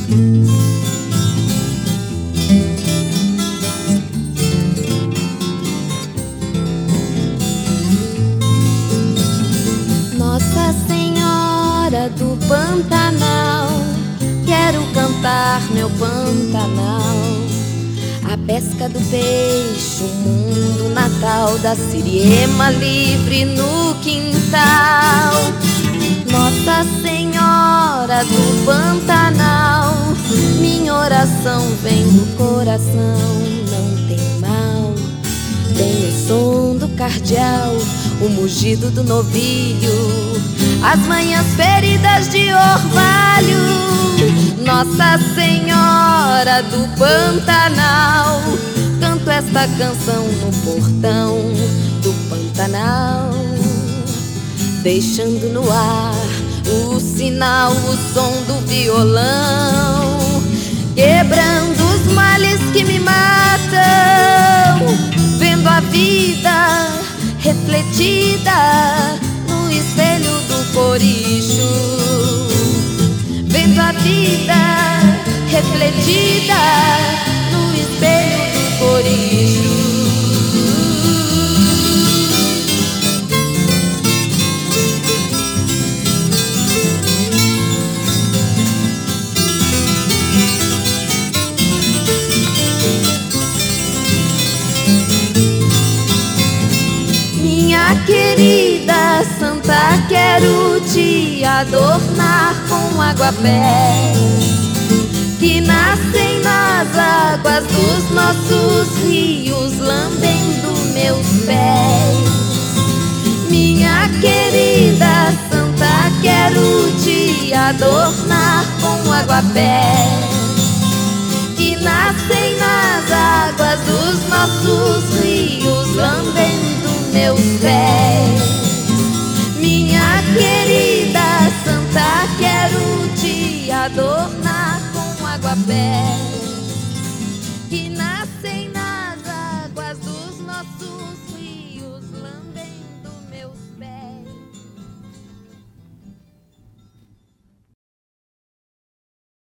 Nossa Senhora do Pantanal, quero cantar meu Pantanal. A pesca do peixe, o mundo natal da Siriema livre no quintal. Nossa Senhora do Pantanal, minha oração vem do coração. Não tem mal, tem o som do cardeal, o mugido do novilho, as manhãs feridas de orvalho. Nossa Senhora do Pantanal, canto esta canção no portão do Pantanal, deixando no ar o sinal, o som do violão, quebrando os males que me matam, vendo a vida refletida no espelho do coricho, vendo a vida refletida no espelho do coricho. Minha querida santa, quero te adornar com aguapés que nascem nas águas dos nossos rios, lambendo meus pés. Minha querida santa, quero te adornar com aguapés que nascem nas águas dos nossos rios, lambendo meus pés. Minha querida santa, quero te adornar com aguapés que